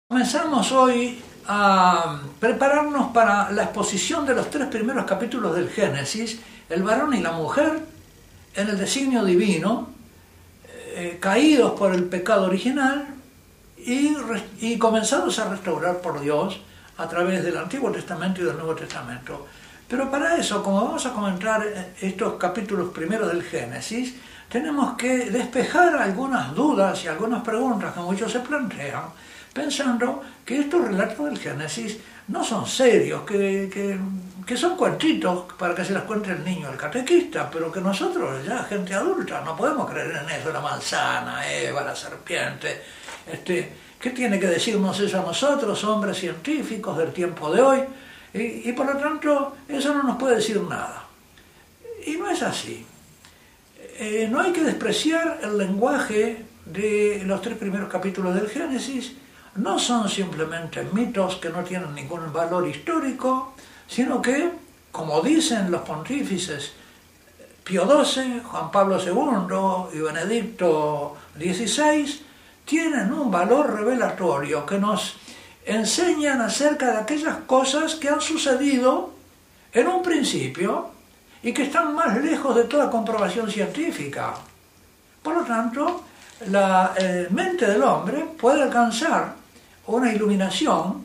Comenzamos hoy a prepararnos para la exposición de los tres primeros capítulos del Génesis, el varón y la mujer, en el designio divino, caídos por el pecado original y comenzados a restaurar por Dios a través del Antiguo Testamento y del Nuevo Testamento. Pero para eso, como vamos a comentar estos capítulos primeros del Génesis, tenemos que despejar algunas dudas y algunas preguntas que muchos se plantean, pensando que estos relatos del Génesis no son serios, que son cuentitos para que se las cuente el niño, el catequista, pero que nosotros, ya gente adulta, no podemos creer en eso, la manzana, Eva, la serpiente. ¿Qué tiene que decirnos eso a nosotros, hombres científicos del tiempo de hoy? Y por lo tanto, eso no nos puede decir nada. Y no es así. No hay que despreciar el lenguaje de los tres primeros capítulos del Génesis. No son simplemente mitos que no tienen ningún valor histórico, sino que, como dicen los pontífices Pío XII, Juan Pablo II y Benedicto XVI, tienen un valor revelatorio que nos enseñan acerca de aquellas cosas que han sucedido en un principio y que están más lejos de toda comprobación científica. Por lo tanto, la mente del hombre puede alcanzar una iluminación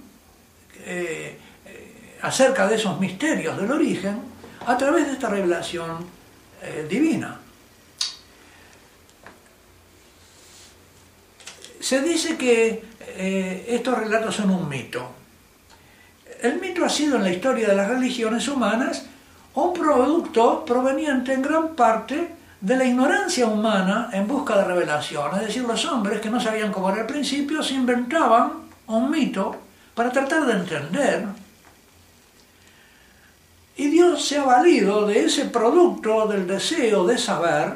acerca de esos misterios del origen a través de esta revelación divina. Se dice que estos relatos son un mito. El mito ha sido en la historia de las religiones humanas un producto proveniente en gran parte de la ignorancia humana en busca de revelación. Es decir, los hombres que no sabían cómo era al principio se inventaban un mito para tratar de entender. Y Dios se ha valido de ese producto del deseo de saber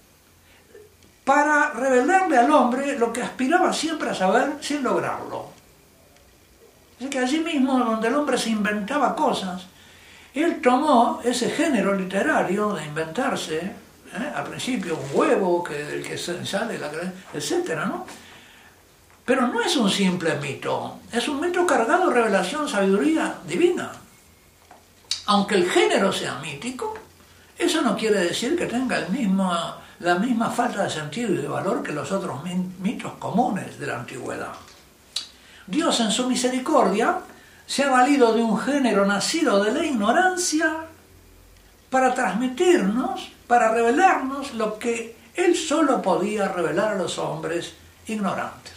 para revelarle al hombre lo que aspiraba siempre a saber sin lograrlo. Así que allí mismo, donde el hombre se inventaba cosas, él tomó ese género literario de inventarse, al principio un huevo del que sale la etcétera, ¿no? Pero no es un simple mito, es un mito cargado de revelación, sabiduría divina. Aunque el género sea mítico, eso no quiere decir que tenga la misma falta de sentido y de valor que los otros mitos comunes de la antigüedad. Dios en su misericordia se ha valido de un género nacido de la ignorancia para transmitirnos, para revelarnos lo que Él solo podía revelar a los hombres ignorantes.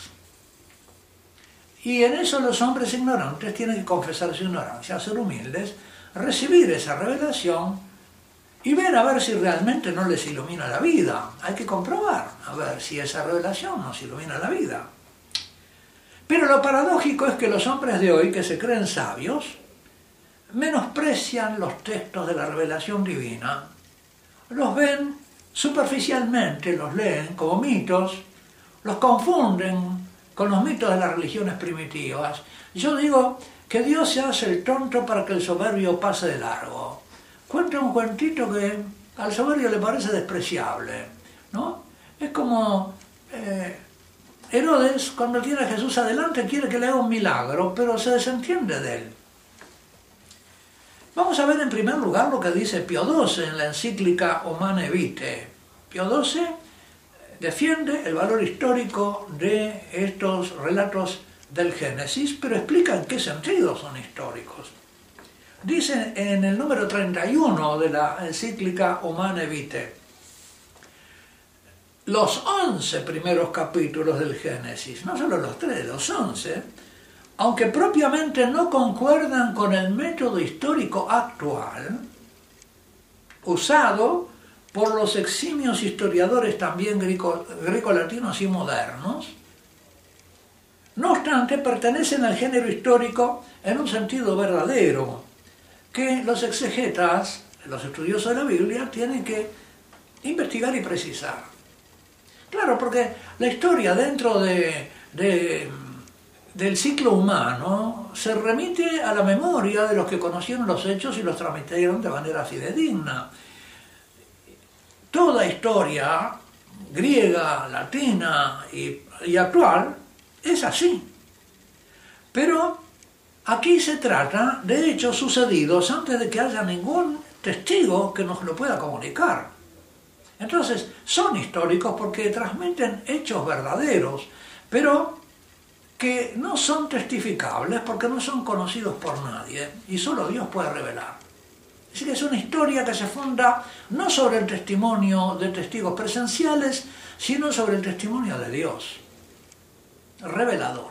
Y en eso los hombres ignorantes tienen que confesar su ignorancia, ser humildes, recibir esa revelación y ver a ver si realmente no les ilumina la vida. Hay que comprobar a ver si esa revelación nos ilumina la vida. Pero lo paradójico es que los hombres de hoy, que se creen sabios, menosprecian los textos de la revelación divina, los ven superficialmente, los leen como mitos, los confunden con los mitos de las religiones primitivas. Yo digo que Dios se hace el tonto para que el soberbio pase de largo. Cuenta un cuentito que al soberbio le parece despreciable, ¿no? Es como Herodes, cuando tiene a Jesús adelante, quiere que le haga un milagro, pero se desentiende de él. Vamos a ver en primer lugar lo que dice Pío XII en la encíclica Humanae Vitae. Pío XII defiende el valor histórico de estos relatos del Génesis, pero explica en qué sentido son históricos. Dice en el número 31 de la encíclica Humanae Vitae: los 11 primeros capítulos del Génesis, no solo los 3, los 11, aunque propiamente no concuerdan con el método histórico actual, usado por los eximios historiadores también grecolatinos y modernos, no obstante pertenecen al género histórico en un sentido verdadero, que los exegetas, los estudiosos de la Biblia, tienen que investigar y precisar. Claro, porque la historia dentro del ciclo humano se remite a la memoria de los que conocieron los hechos y los transmitieron de manera fidedigna. Toda historia griega, latina y actual es así. Pero aquí se trata de hechos sucedidos antes de que haya ningún testigo que nos lo pueda comunicar. Entonces, son históricos porque transmiten hechos verdaderos, pero que no son testificables porque no son conocidos por nadie y solo Dios puede revelar. Así que es una historia que se funda no sobre el testimonio de testigos presenciales, sino sobre el testimonio de Dios, revelador.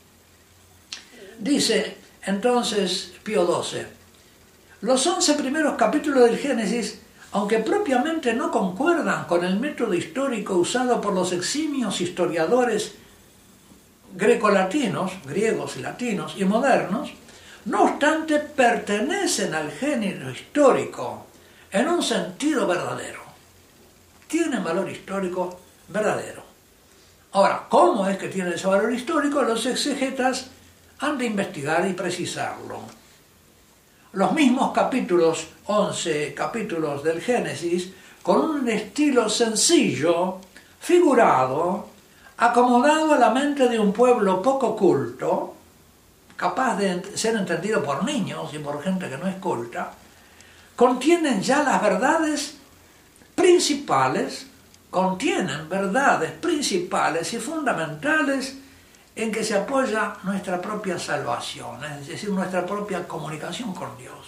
Dice entonces Pío XII, los 11 primeros capítulos del Génesis, aunque propiamente no concuerdan con el método histórico usado por los eximios historiadores grecolatinos, griegos y latinos y modernos, no obstante pertenecen al género histórico en un sentido verdadero. Tienen valor histórico verdadero. Ahora, ¿cómo es que tiene ese valor histórico? Los exegetas han de investigar y precisarlo. Los mismos capítulos, 11 capítulos del Génesis, con un estilo sencillo, figurado, acomodado a la mente de un pueblo poco culto, capaz de ser entendido por niños y por gente que no es culta, contienen ya las verdades principales, contienen verdades principales y fundamentales en que se apoya nuestra propia salvación, es decir, nuestra propia comunicación con Dios.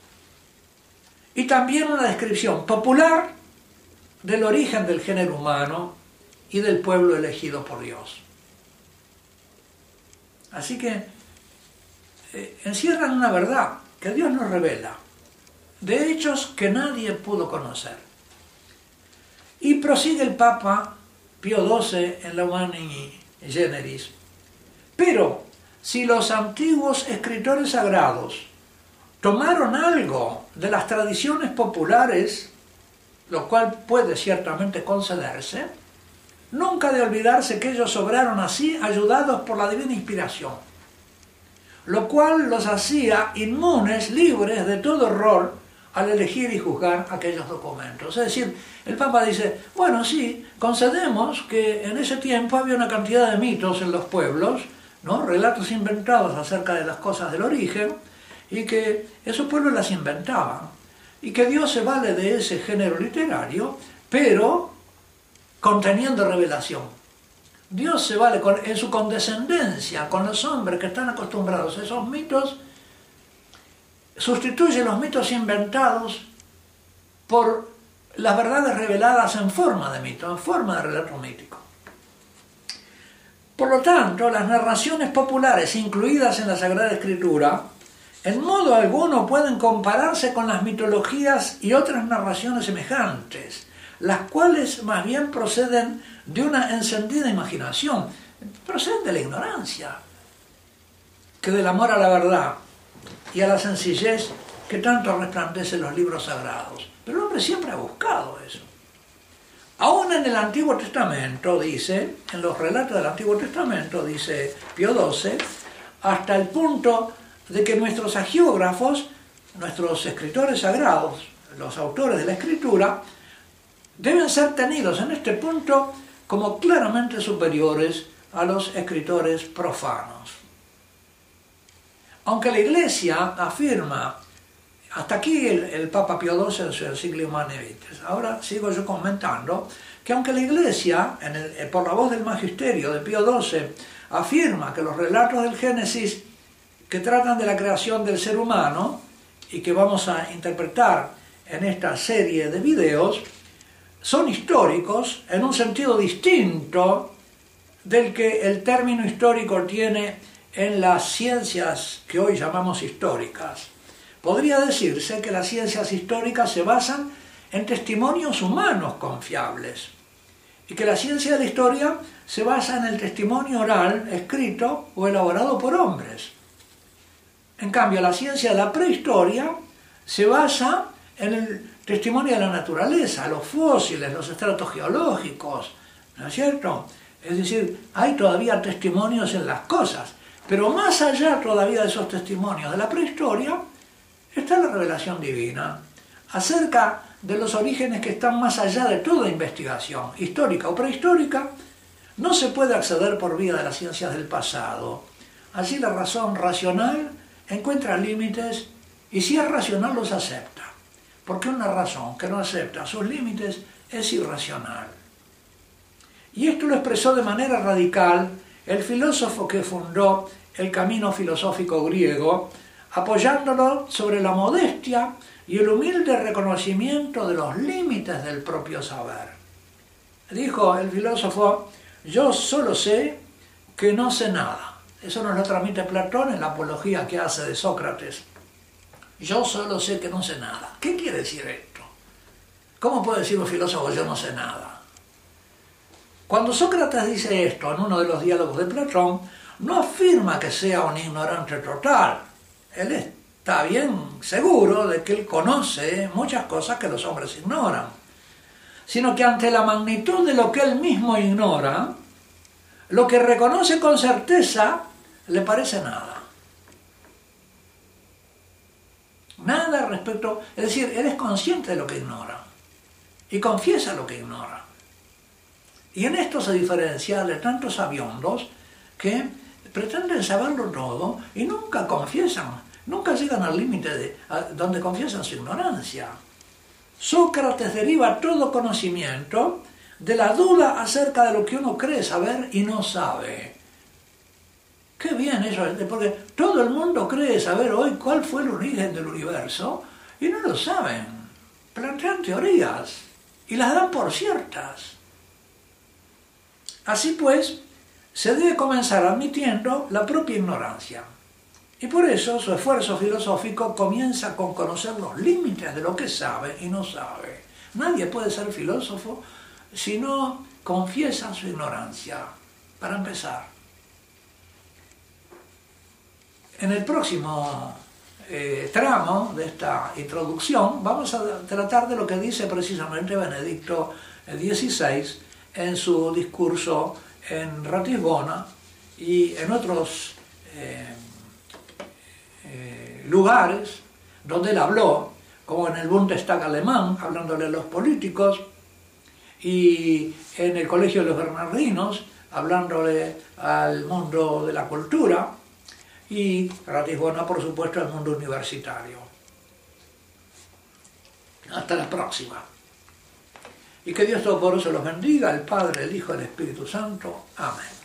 Y también una descripción popular del origen del género humano y del pueblo elegido por Dios. Así que encierran una verdad que Dios nos revela, de hechos que nadie pudo conocer. Y prosigue el Papa Pío XII en la Humani Generis. Pero si los antiguos escritores sagrados tomaron algo de las tradiciones populares, lo cual puede ciertamente concederse, nunca de olvidarse que ellos obraron así ayudados por la divina inspiración, lo cual los hacía inmunes, libres de todo error al elegir y juzgar aquellos documentos. Es decir, el Papa dice, bueno, sí, concedemos que en ese tiempo había una cantidad de mitos en los pueblos, ¿no? Relatos inventados acerca de las cosas del origen, y que esos pueblos las inventaban, y que Dios se vale de ese género literario, pero conteniendo revelación. Dios se vale en su condescendencia con los hombres que están acostumbrados a esos mitos, sustituye los mitos inventados por las verdades reveladas en forma de mito, en forma de relato mítico. Por lo tanto, las narraciones populares incluidas en la Sagrada Escritura en modo alguno pueden compararse con las mitologías y otras narraciones semejantes, las cuales más bien proceden de una encendida imaginación, proceden de la ignorancia, que del amor a la verdad y a la sencillez que tanto resplandece en los libros sagrados. Pero el hombre siempre ha buscado eso. Aún en el Antiguo Testamento, dice, en los relatos del Antiguo Testamento, dice Pío XII, hasta el punto de que nuestros hagiógrafos, nuestros escritores sagrados, los autores de la Escritura, deben ser tenidos en este punto como claramente superiores a los escritores profanos. Aunque la Iglesia afirma, hasta aquí el Papa Pío XII en su Encyclica Humanae Vitae, ahora sigo yo comentando que aunque la Iglesia, por la voz del Magisterio de Pío XII, afirma que los relatos del Génesis que tratan de la creación del ser humano y que vamos a interpretar en esta serie de videos, son históricos en un sentido distinto del que el término histórico tiene en las ciencias que hoy llamamos históricas. Podría decirse que las ciencias históricas se basan en testimonios humanos confiables y que la ciencia de la historia se basa en el testimonio oral, escrito o elaborado por hombres. En cambio, la ciencia de la prehistoria se basa en el testimonio de la naturaleza, los fósiles, los estratos geológicos, ¿no es cierto? Es decir, hay todavía testimonios en las cosas, pero más allá todavía de esos testimonios de la prehistoria está la revelación divina acerca de los orígenes que están más allá de toda investigación, histórica o prehistórica. No se puede acceder por vía de las ciencias del pasado, Así la razón racional encuentra límites y si es racional los acepta, porque una razón que no acepta sus límites es irracional. Y esto lo expresó de manera radical el filósofo que fundó el camino filosófico griego, apoyándolo sobre la modestia y el humilde reconocimiento de los límites del propio saber. Dijo el filósofo: yo solo sé que no sé nada. Eso nos lo transmite Platón en la apología que hace de Sócrates. Yo solo sé que no sé nada. ¿Qué quiere decir esto? ¿Cómo puede decir un filósofo yo no sé nada? Cuando Sócrates dice esto en uno de los diálogos de Platón, no afirma que sea un ignorante total. Él está bien seguro de que él conoce muchas cosas que los hombres ignoran, sino que ante la magnitud de lo que él mismo ignora, lo que reconoce con certeza le parece nada. Nada respecto, es decir, él es consciente de lo que ignora y confiesa lo que ignora. Y en esto se diferencia de tantos sabiondos que pretenden saberlo todo y nunca confiesan, nunca llegan al límite donde confiesan su ignorancia. Sócrates deriva todo conocimiento de la duda acerca de lo que uno cree saber y no sabe. Qué bien eso, porque todo el mundo cree saber hoy cuál fue el origen del universo y no lo saben. Plantean teorías y las dan por ciertas. Así pues, se debe comenzar admitiendo la propia ignorancia. Y por eso su esfuerzo filosófico comienza con conocer los límites de lo que sabe y no sabe. Nadie puede ser filósofo si no confiesa su ignorancia, para empezar. En el próximo tramo de esta introducción vamos a tratar de lo que dice precisamente Benedicto XVI en su discurso en Ratisbona y en otros lugares donde él habló, como en el Bundestag alemán, hablándole a los políticos, y en el Colegio de los Bernardinos, hablándole al mundo de la cultura, y Ratisbona, por supuesto, al mundo universitario. Hasta la próxima. Y que Dios Todopoderoso los bendiga, el Padre, el Hijo y el Espíritu Santo. Amén.